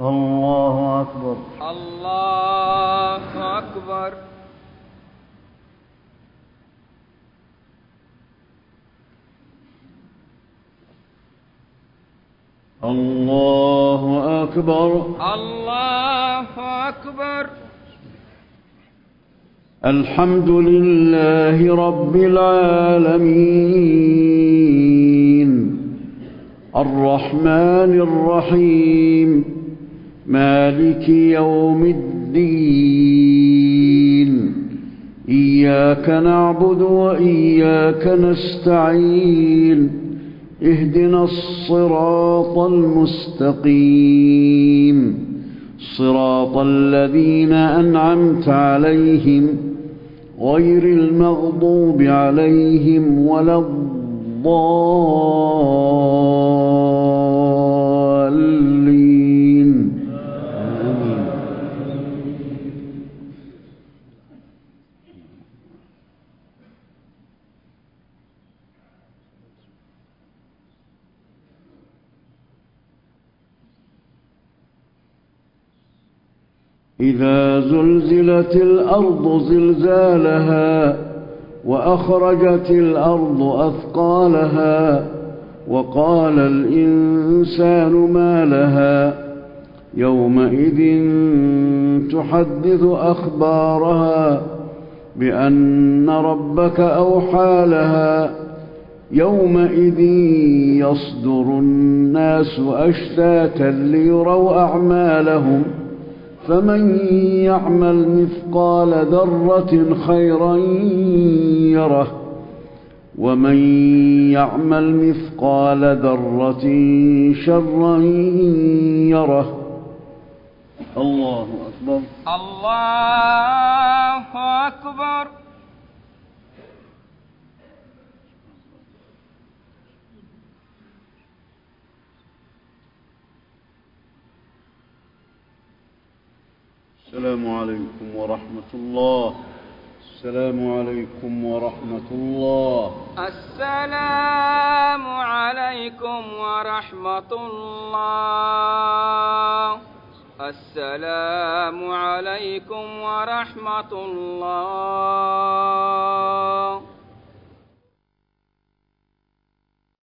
الله أكبر. الله أكبر. الله أكبر. الله أكبر. الحمد لله رب العالمين الرحمن الرحيم مالك يوم الدين إياك نعبد وإياك نستعين اهدنا الصراط المستقيم صراط الذين أنعمت عليهم غير المغضوب عليهم ولا الضالين. إذا زلزلت الأرض زلزالها وأخرجت الأرض أثقالها وقال الإنسان ما لها يومئذ تحدث أخبارها بأن ربك أوحى لها يومئذ يصدر الناس أشتاتا ليروا أعمالهم فمن يعمل مثقال ذرة خيرا يره ومن يعمل مثقال ذرة شرا يره. الله أكبر. الله أكبر. السلام عليكم ورحمة الله. السلام عليكم ورحمة الله. السلام عليكم ورحمة الله. السلام عليكم ورحمة الله.